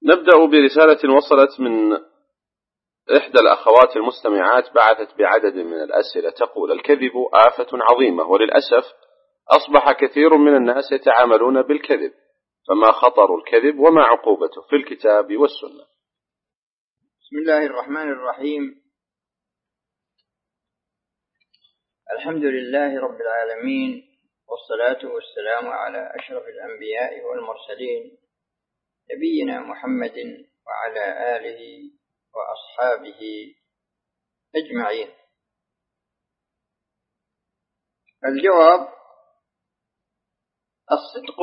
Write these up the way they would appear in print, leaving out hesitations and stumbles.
نبدأ برسالة وصلت من إحدى الأخوات المستمعات، بعثت بعدد من الأسئلة تقول: الكذب آفة عظيمة، وللأسف أصبح كثير من الناس يتعاملون بالكذب، فما خطر الكذب وما عقوبته في الكتاب والسنة؟ بسم الله الرحمن الرحيم. الحمد لله رب العالمين، والصلاة والسلام على أشرف الأنبياء والمرسلين، نبينا محمد وعلى آله وأصحابه أجمعين. الجواب: الصدق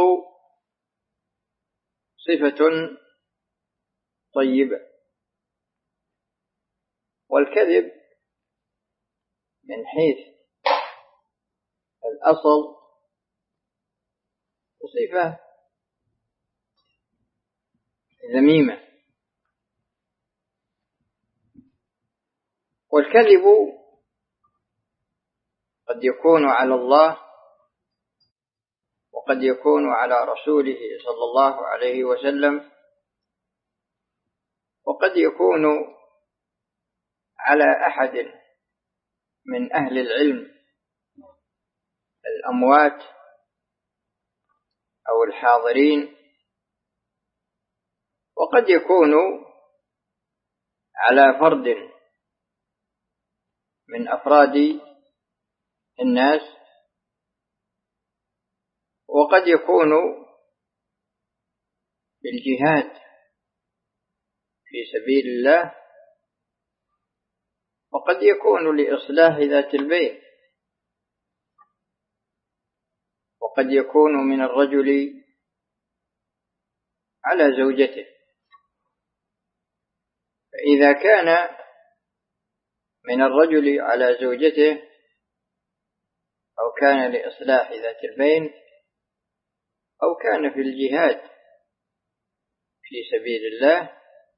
صفة طيبة، والكذب من حيث الأصل صفة ذميمة. والكذب قد يكون على الله، وقد يكون على رسوله صلى الله عليه وسلم، وقد يكون على أحد من أهل العلم الأموات أو الحاضرين، وقد يكون على فرد من أفراد الناس، وقد يكون بالجهاد في سبيل الله، وقد يكون لإصلاح ذات البين، وقد يكون من الرجل على زوجته. فإذا كان من الرجل على زوجته أو كان لإصلاح ذات البين أو كان في الجهاد في سبيل الله،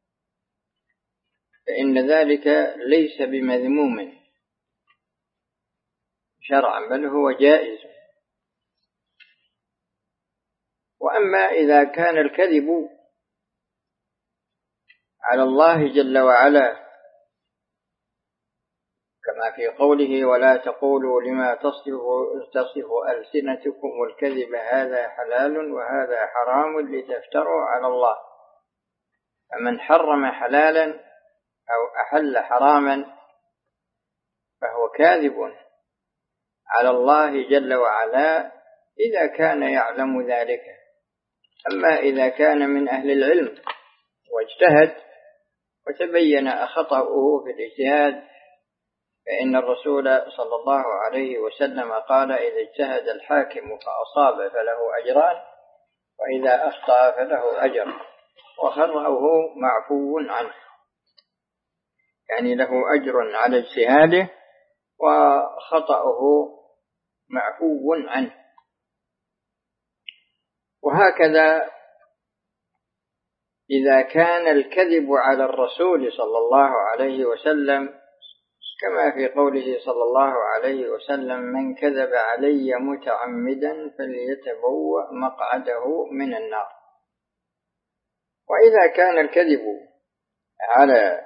فإن ذلك ليس بمذموم شرعا، بل هو جائز. وأما إذا كان الكذب على الله جل وعلا كما في قوله: ولا تقولوا لما تصف ألسنتكم الكذب هذا حلال وهذا حرام لتفتروا على الله، فمن حرم حلالا أو أحل حراما فهو كاذب على الله جل وعلا إذا كان يعلم ذلك. أما إذا كان من أهل العلم واجتهد وتبين خطأه في الاجتهاد، فإن الرسول صلى الله عليه وسلم قال: إذا اجتهد الحاكم فأصاب فله أجران، وإذا أخطأ فله أجر، وخطأه معفو عنه، يعني له أجر على اجتهاده وخطأه معفو عنه. وهكذا إذا كان الكذب على الرسول صلى الله عليه وسلم كما في قوله صلى الله عليه وسلم: من كذب علي متعمدا فليتبوأ مقعده من النار. وإذا كان الكذب على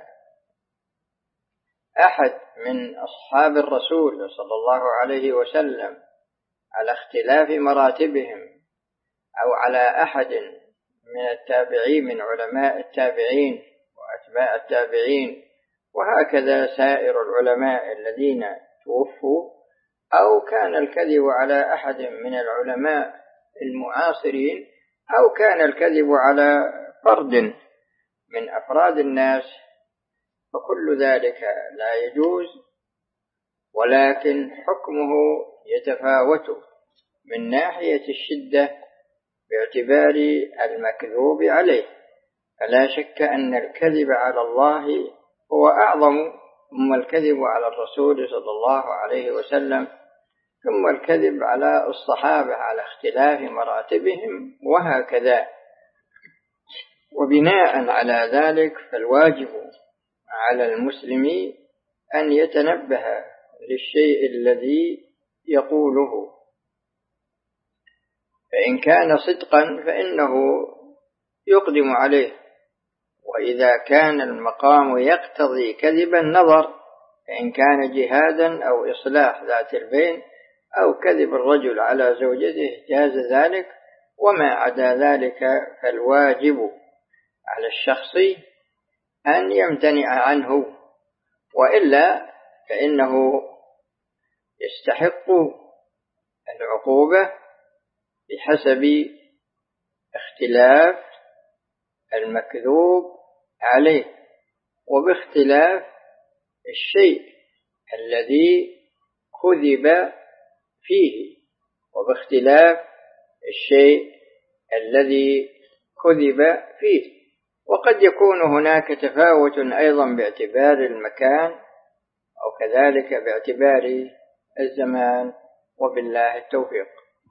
أحد من أصحاب الرسول صلى الله عليه وسلم على اختلاف مراتبهم، أو على أحد من التابعين من علماء التابعين وأتباع التابعين، وهكذا سائر العلماء الذين توفوا، أو كان الكذب على أحد من العلماء المعاصرين، أو كان الكذب على فرد من أفراد الناس، فكل ذلك لا يجوز، ولكن حكمه يتفاوت من ناحية الشدة باعتبار المكذوب عليه. فلا شك أن الكذب على الله هو أعظم، ثم الكذب على الرسول صلى الله عليه وسلم، ثم الكذب على الصحابة على اختلاف مراتبهم، وهكذا. وبناء على ذلك فالواجب على المسلم أن يتنبه للشيء الذي يقوله، فإن كان صدقا فإنه يقدم عليه وإذا كان المقام يقتضي كذب النظر، فإن كان جهادا أو إصلاح ذات البين أو كذب الرجل على زوجته جاز ذلك، وما عدا ذلك فالواجب على الشخص أن يمتنع عنه، وإلا فإنه يستحق العقوبة بحسب اختلاف المكذوب عليه، وباختلاف الشيء الذي كذب فيه، وقد يكون هناك تفاوت أيضا باعتبار المكان أو كذلك باعتبار الزمان، وبالله التوفيق.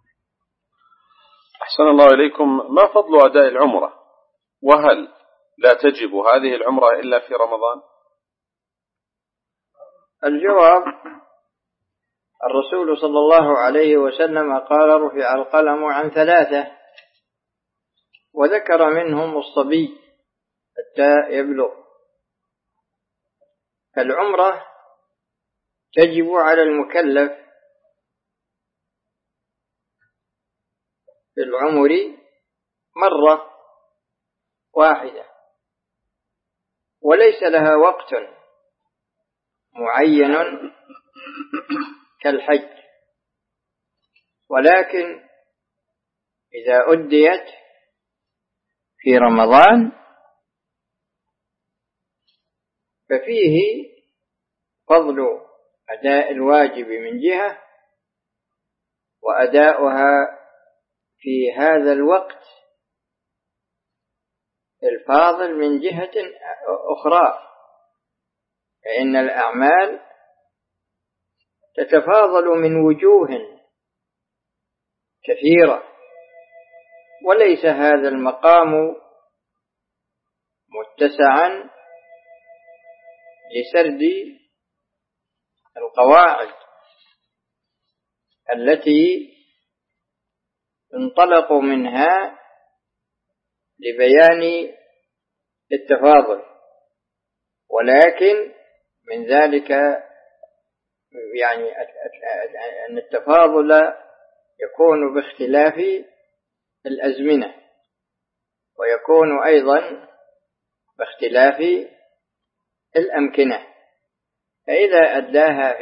أحسن الله إليكم. ما فضل أداء العمرة؟ وهل لا تجب هذه العمرة إلا في رمضان؟ الجواب: الرسول صلى الله عليه وسلم قال: رفع القلم عن 3، وذكر منهم الصبي حتى يبلغ. فالعمرة تجب على المكلف في العمر مرة واحدة، وليس لها وقت معين كالحج، ولكن إذا أديت في رمضان ففيه فضل أداء الواجب من جهة، وأداؤها في هذا الوقت الفاضل من جهة أخرى، فإن الأعمال تتفاضل من وجوه كثيرة، وليس هذا المقام متسعا لسرد القواعد التي انطلقوا منها لبيان التفاضل، ولكن من ذلك يعني أن التفاضل يكون باختلاف الأزمنة، ويكون أيضا باختلاف الأمكنة. فإذا أداها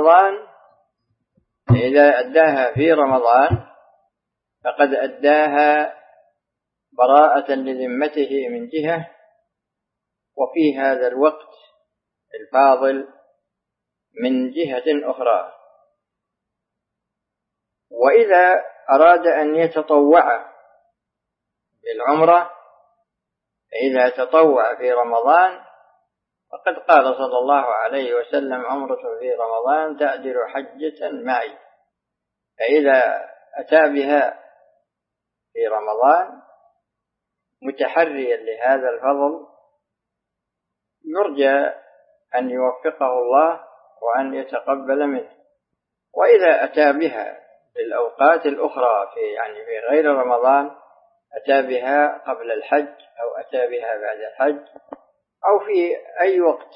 في رمضان فقد أداها براءة لذمته من جهة، وفي هذا الوقت الفاضل من جهة أخرى. وإذا أراد أن يتطوع بالعمرة، إذا تطوع في رمضان فقد قال صلى الله عليه وسلم: عمرة في رمضان تعدل حجة معي. فإذا أتى بها في رمضان متحريا لهذا الفضل يرجى أن يوفقه الله وأن يتقبل منه. وإذا أتى بها في الأوقات الأخرى في غير رمضان، أتى بها قبل الحج أو أتى بها بعد الحج أو في أي وقت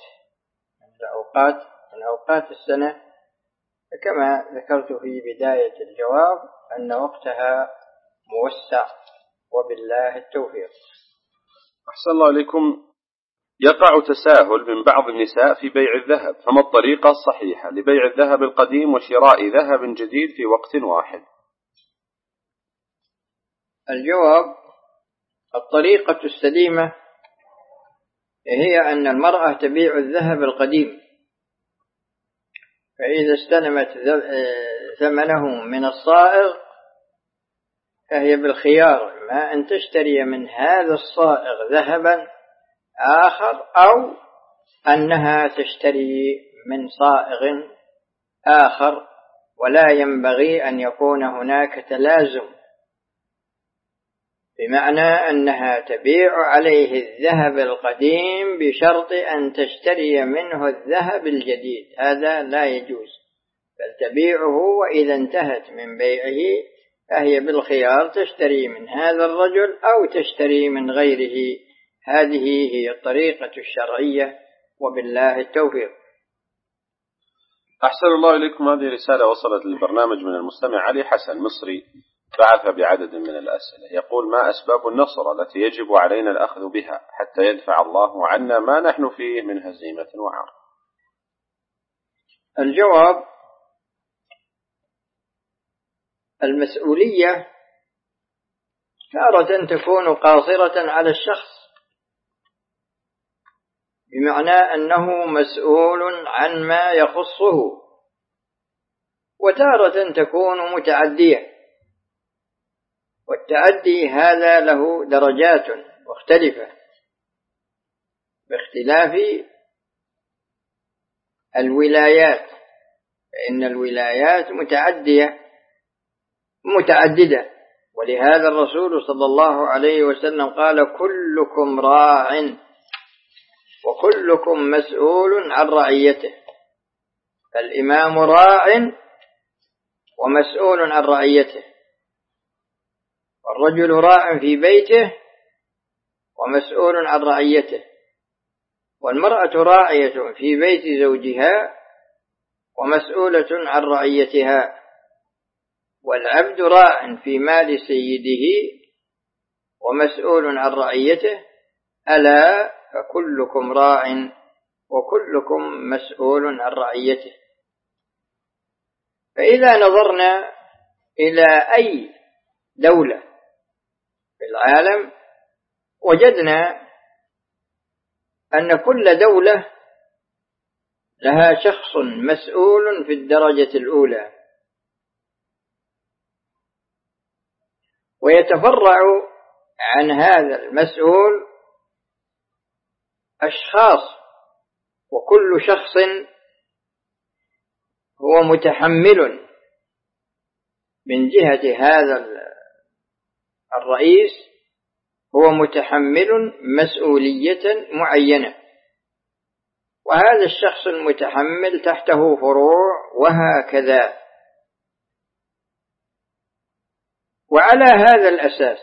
من أوقات السنة، كما ذكرت في بداية الجواب أن وقتها موسع، وبالله التوفيق. أحسن الله إليكم. يقع تساهل من بعض النساء في بيع الذهب، فما الطريقة الصحيحة لبيع الذهب القديم وشراء ذهب جديد في وقت واحد؟ الجواب: الطريقة السليمة هي أن المرأة تبيع الذهب القديم، فإذا استلمت ثمنه من الصائغ فهي بالخيار، ما أن تشتري من هذا الصائغ ذهبا آخر، أو أنها تشتري من صائغ آخر، ولا ينبغي أن يكون هناك تلازم، بمعنى أنها تبيع عليه الذهب القديم بشرط أن تشتري منه الذهب الجديد، هذا لا يجوز، بل تبيعه، وإذا انتهت من بيعه فهي بالخيار، تشتري من هذا الرجل أو تشتري من غيره هذه هي الطريقة الشرعية، وبالله التوفيق. أحسن الله إليكم. هذه رسالة وصلت للبرنامج من المستمع علي حسن مصري، بعث بعدد من الأسئلة. يقول: ما أسباب النصر التي يجب علينا الأخذ بها حتى يدفع الله عنا ما نحن فيه من هزيمة وعار؟ الجواب: المسؤولية تارة تكون قاصرة على الشخص، بمعنى أنه مسؤول عن ما يخصه، وتارة تكون متعدية، والتعدي هذا له درجات مختلفة باختلاف الولايات، فإن الولايات متعددة، ولهذا الرسول صلى الله عليه وسلم قال: كلكم راع وكلكم مسؤول عن رعيته. فالإمام راع ومسؤول عن رعيته، والرجل راع في بيته ومسؤول عن رعيته، والمرأة راعية في بيت زوجها ومسؤولة عن رعيتها، والعبد راع في مال سيده ومسؤول عن رعيته. ألا فكلكم راع وكلكم مسؤول عن رعيته. فإذا نظرنا إلى أي دولة في العالم وجدنا أن كل دولة لها شخص مسؤول في الدرجة الأولى، ويتفرع عن هذا المسؤول أشخاص، وكل شخص هو متحمل من جهة هذا الرئيس، هو متحمل مسؤولية معينة، وهذا الشخص المتحمل تحته فروع، وهكذا. وعلى هذا الأساس،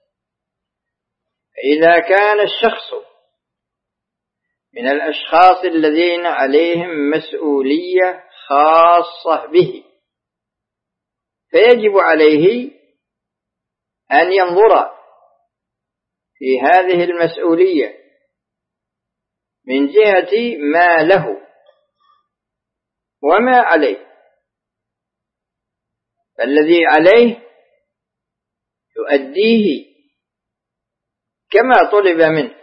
إذا كان الشخص من الأشخاص الذين عليهم مسؤولية خاصة به، فيجب عليه أن ينظر في هذه المسؤولية من جهة ما له وما عليه. فالذي عليه يؤديه كما طلب منه،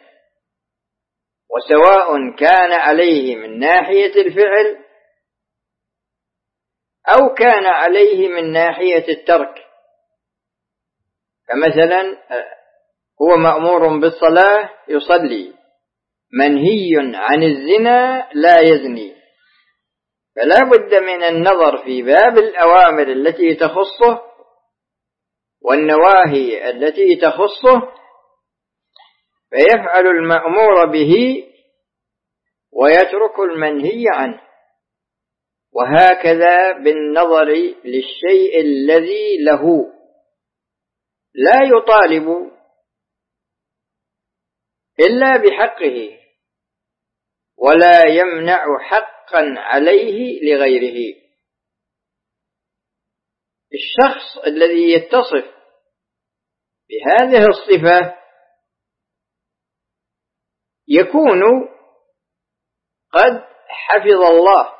وسواء كان عليه من ناحية الفعل أو كان عليه من ناحية الترك. فمثلا هو مأمور بالصلاة يصلي، منهي عن الزنا لا يزني، فلا بد من النظر في باب الأوامر التي تخصه والنواهي التي تخصه، فيفعل المأمور به ويترك المنهي عنه، وهكذا بالنظر للشيء الذي له. لا يطالب إلا بحقه، ولا يمنع حقا عليه لغيره. الشخص الذي يتصف بهذه الصفة يكون قد حفظ الله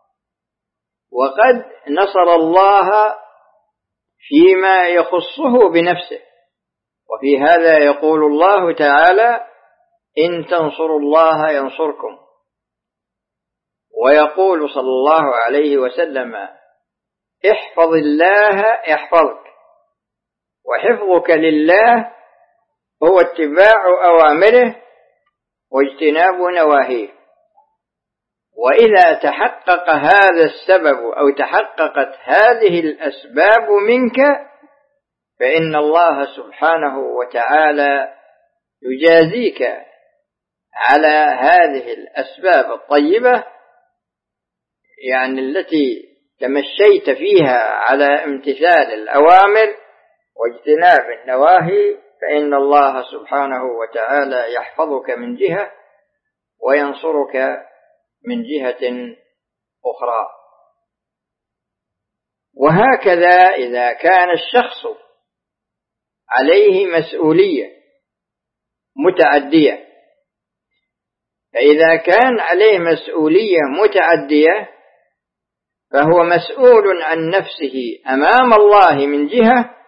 وقد نصر الله فيما يخصه بنفسه. وفي هذا يقول الله تعالى: إن تنصروا الله ينصركم. ويقول صلى الله عليه وسلم: احفظ الله يحفظك. وحفظك لله هو اتباع أوامره واجتناب نواهيه. وإذا تحقق هذا السبب أو تحققت هذه الأسباب منك، فإن الله سبحانه وتعالى يجازيك على هذه الأسباب الطيبة، يعني التي تمشيت فيها على امتثال الأوامر واجتناب النواهي، فإن الله سبحانه وتعالى يحفظك من جهة وينصرك من جهة أخرى. وهكذا إذا كان الشخص عليه مسؤولية متعدية، فإذا كان عليه مسؤولية متعدية فهو مسؤول عن نفسه أمام الله من جهة،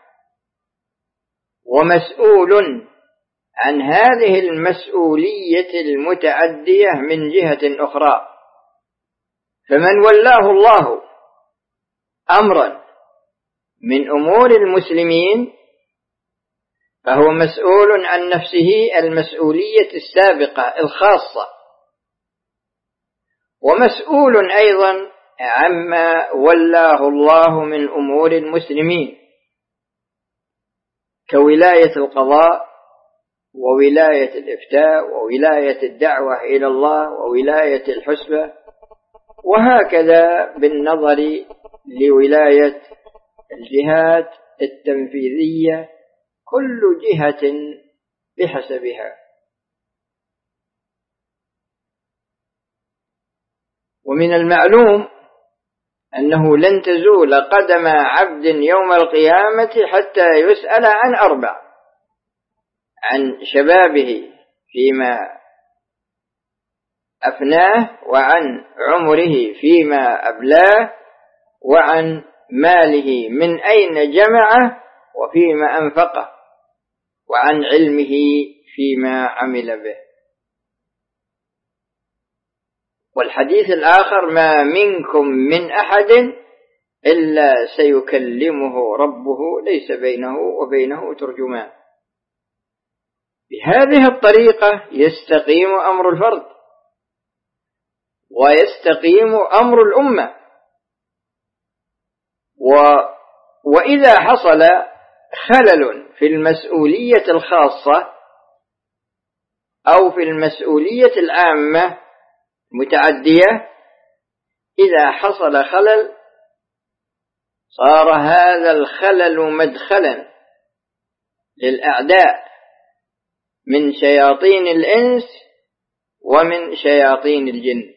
ومسؤول عن هذه المسؤولية المتعدية من جهة أخرى. فمن ولاه الله أمرا من أمور المسلمين فهو مسؤول عن نفسه المسؤولية السابقة الخاصة، ومسؤول أيضا عما ولاه الله من أمور المسلمين كولاية القضاء وولاية الإفتاء وولاية الدعوة إلى الله وولاية الحسبة، وهكذا بالنظر لولاية الجهات التنفيذية، كل جهة بحسبها. ومن المعلوم أنه لن تزول قدم عبد يوم القيامة حتى يسأل عن 4: عن شبابه فيما أفناه، وعن عمره فيما أبلاه، وعن ماله من أين جمعه وفيما أنفقه، وعن علمه فيما عمل به. والحديث الآخر: ما منكم من أحد إلا سيكلمه ربه ليس بينه وبينه ترجمان. بهذه الطريقة يستقيم أمر الفرد ويستقيم أمر الأمة. وإذا حصل خلل في المسؤولية الخاصة أو في المسؤولية العامة متعدية، إذا حصل خلل صار هذا الخلل مدخلا للأعداء من شياطين الإنس ومن شياطين الجن.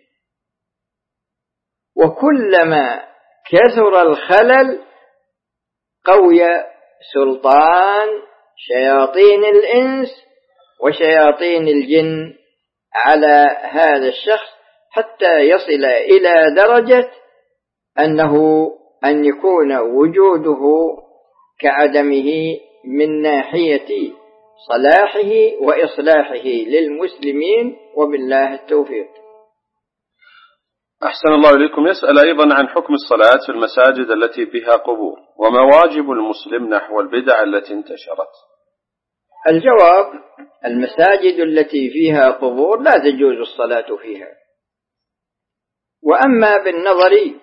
وكلما كثر الخلل قوي سلطان شياطين الإنس وشياطين الجن على هذا الشخص، حتى يصل إلى درجة أن يكون وجوده كعدمه من ناحية صلاحه وإصلاحه للمسلمين، وبالله التوفيق. أحسن الله إليكم. يسأل أيضا عن حكم الصلاة في المساجد التي فيها قبور، وما واجب المسلم نحو البدع التي انتشرت. الجواب: المساجد التي فيها قبور لا تجوز الصلاة فيها. وأما بالنظر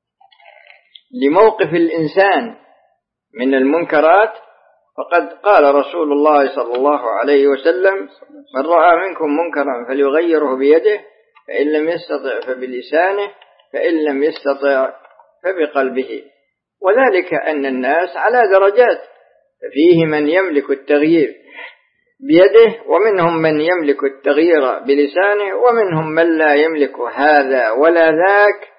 لموقف الإنسان من المنكرات فقد قال رسول الله صلى الله عليه وسلم: من رأى منكم منكرا فليغيره بيده، فإن لم يستطع فبلسانه، فإن لم يستطع فبقلبه. وذلك أن الناس على درجات، ففيه من يملك التغيير بيده، ومنهم من يملك التغيير بلسانه، ومنهم من لا يملك هذا ولا ذاك،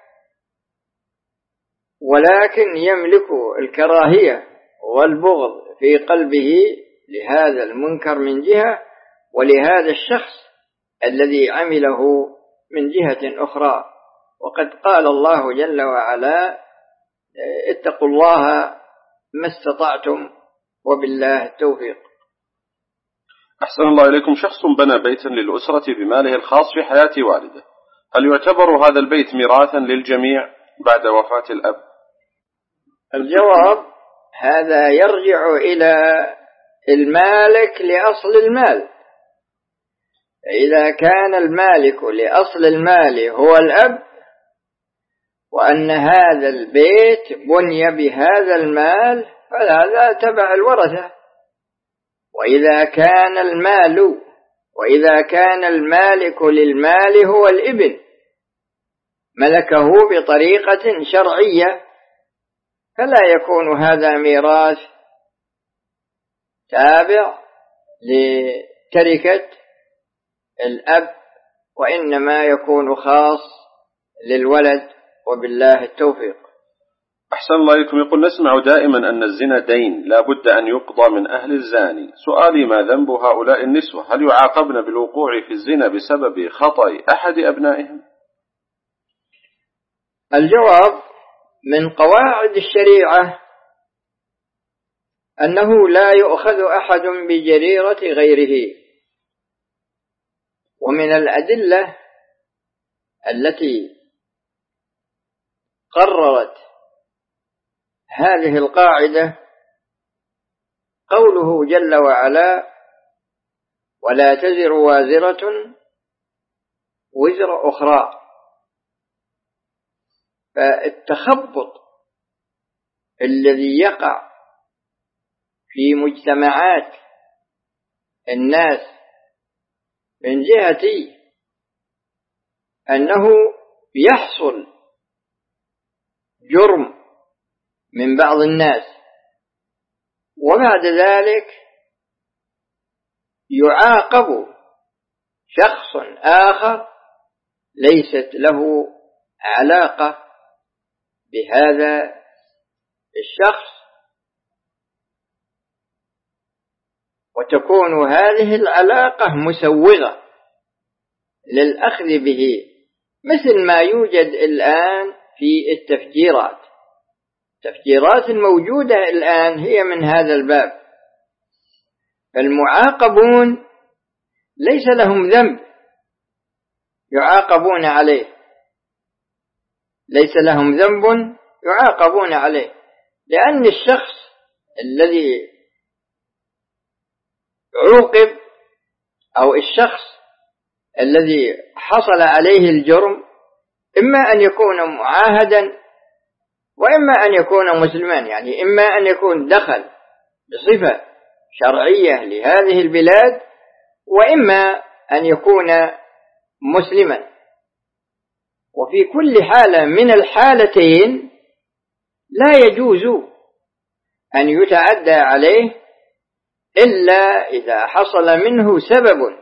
ولكن يملك الكراهية والبغض في قلبه لهذا المنكر من جهة، ولهذا الشخص الذي عمله من جهة أخرى. وقد قال الله جل وعلا: اتقوا الله ما استطعتم وبالله التوفيق. أحسن الله إليكم. شخص بنى بيتا للأسرة بماله الخاص في حياة والده، هل يعتبر هذا البيت ميراثا للجميع بعد وفاة الأب؟ الجواب: هذا يرجع إلى المالك لأصل المال. إذا كان المالك لأصل المال هو الأب، وأن هذا البيت بني بهذا المال، فهذا تبع الورثة. وإذا كان المالك للمال هو الابن، ملكه بطريقة شرعية، فلا يكون هذا ميراث تابع لتركة الأب، وإنما يكون خاص للولد، وبالله التوفيق. أحسن الله إليكم. يقول: نسمع دائما أن الزنا دين لا بد أن يقضى من أهل الزاني. سؤالي: ما ذنب هؤلاء النسوة؟ هل يعاقبن بالوقوع في الزنا بسبب خطأ أحد أبنائهم؟ الجواب: من قواعد الشريعة أنه لا يؤخذ أحد بجريرة غيره، ومن الأدلة التي قررت هذه القاعدة قوله جل وعلا: ولا تزر وازرة وزر أخرى. فالتخبط الذي يقع في مجتمعات الناس من جهة أنه يحصل جرم من بعض الناس، وبعد ذلك يعاقب شخص آخر ليست له علاقة بهذا الشخص، وتكون هذه العلاقة مسوغة للأخذ به، مثل ما يوجد الآن في التفجيرات. التفجيرات الموجودة الآن هي من هذا الباب. فالمعاقبون ليس لهم ذنب يعاقبون عليه، ليس لهم ذنب يعاقبون عليه، لأن الشخص الذي عوقب أو الشخص الذي حصل عليه الجرم إما أن يكون معاهدا وإما أن يكون مسلما، يعني إما أن يكون دخل بصفة شرعية لهذه البلاد، وإما أن يكون مسلما. وفي كل حالة من الحالتين لا يجوز أن يتعدى عليه إلا إذا حصل منه سبب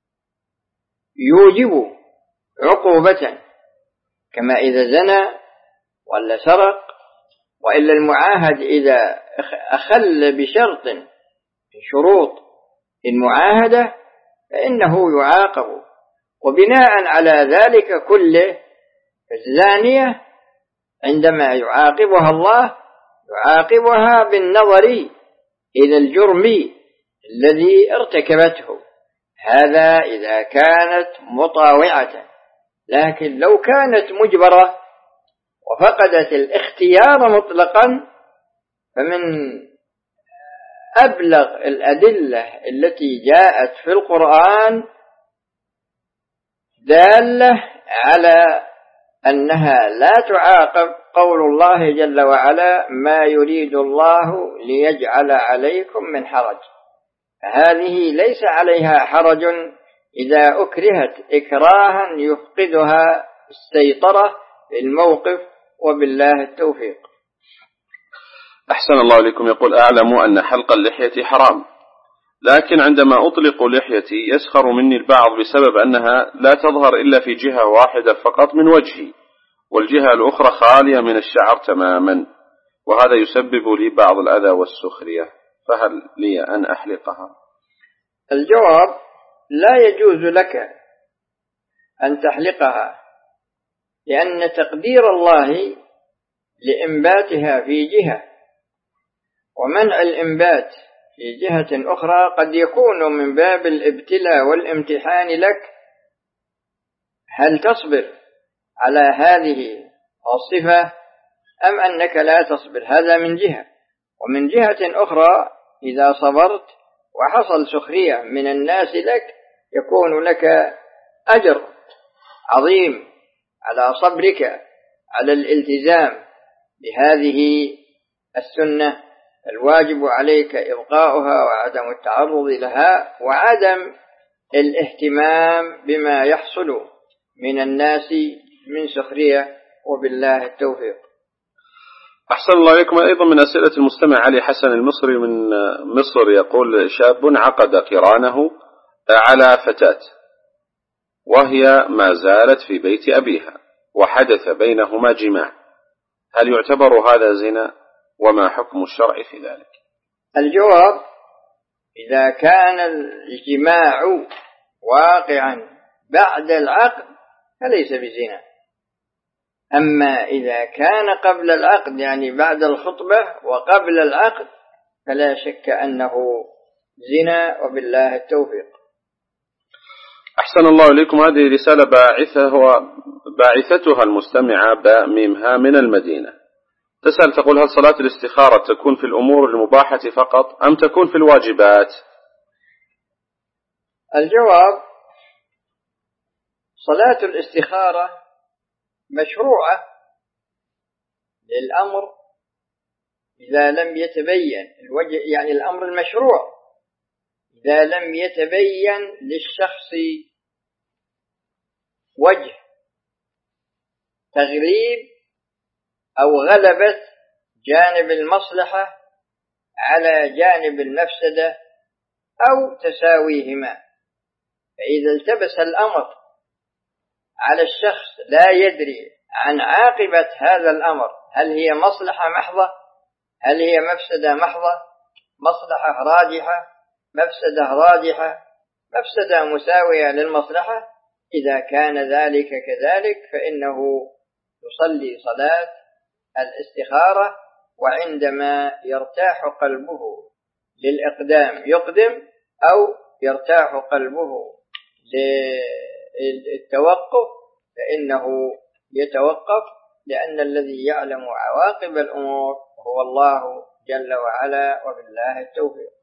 يوجب عقوبة، كما إذا زنى ولا سرق، وإلا المعاهد إذا أخل بشرط من شروط المعاهدة فإنه يعاقب. وبناء على ذلك كله الزانية عندما يعاقبها الله يعاقبها بالنظر إلى الجرم الذي ارتكبته، هذا إذا كانت مطاوعة. لكن لو كانت مجبرة وفقدت الاختيار مطلقا، فمن أبلغ الأدلة التي جاءت في القرآن دالة على أنها لا تعاقب قول الله جل وعلا: ما يريد الله ليجعل عليكم من حرج. هذه ليس عليها حرج إذا أكرهت إكراها يفقدها السيطرة في الموقف، وبالله التوفيق. أحسن الله إليكم. يقول: أعلم أن حلق اللحية حرام، لكن عندما أطلق لحيتي يسخر مني البعض بسبب أنها لا تظهر إلا في جهة واحدة فقط من وجهي، والجهة الأخرى خالية من الشعر تماما، وهذا يسبب لي بعض الأذى والسخرية، فهل لي أن أحلقها؟ الجواب: لا يجوز لك أن تحلقها، لأن تقدير الله لإنباتها في جهة، ومنع الإنبات في جهة أخرى قد يكون من باب الابتلاء والامتحان لك، هل تصبر على هذه الصفة أم أنك لا تصبر؟ هذا من جهة. ومن جهة أخرى إذا صبرت وحصل سخرية من الناس لك يكون لك أجر عظيم على صبرك على الالتزام بهذه السنة. الواجب عليك إبقاؤها وعدم التعرض لها، وعدم الاهتمام بما يحصل من الناس من سخرية، وبالله التوفيق. أحسن الله إليكم. أيضا من أسئلة المستمع علي حسن المصري من مصر يقول: شاب عقد قرانه على فتاة وهي ما زالت في بيت أبيها وحدث بينهما جماع، هل يعتبر هذا زنا؟ وما حكم الشرع في ذلك؟ الجواب: إذا كان الجماع واقعا بعد العقد فليس بزنا، أما إذا كان قبل العقد يعني بعد الخطبة وقبل العقد فلا شك أنه زنا، وبالله التوفيق. أحسن الله إليكم. هذه رسالة باعثتها المستمعة باء ميمها من المدينة، تسأل تقول: هل صلاة الاستخارة تكون في الأمور المباحة فقط أم تكون في الواجبات؟ الجواب: صلاة الاستخارة مشروعة للأمر إذا لم يتبين الوجه، يعني الأمر المشروع إذا لم يتبين للشخص وجه تغليب أو غلبة جانب المصلحة على جانب المفسدة أو تساويهما. فإذا التبس الأمر على الشخص لا يدري عن عاقبة هذا الأمر، هل هي مصلحة محضة، هل هي مفسدة محضة، مصلحة راجحة، مفسدة راجحة، مفسدة مساوية للمصلحة، إذا كان ذلك كذلك فإنه يصلي صلاة الاستخارة، وعندما يرتاح قلبه للإقدام يقدم، أو يرتاح قلبه للتوقف فإنه يتوقف، لأن الذي يعلم عواقب الأمور هو الله جل وعلا، وبالله التوفيق.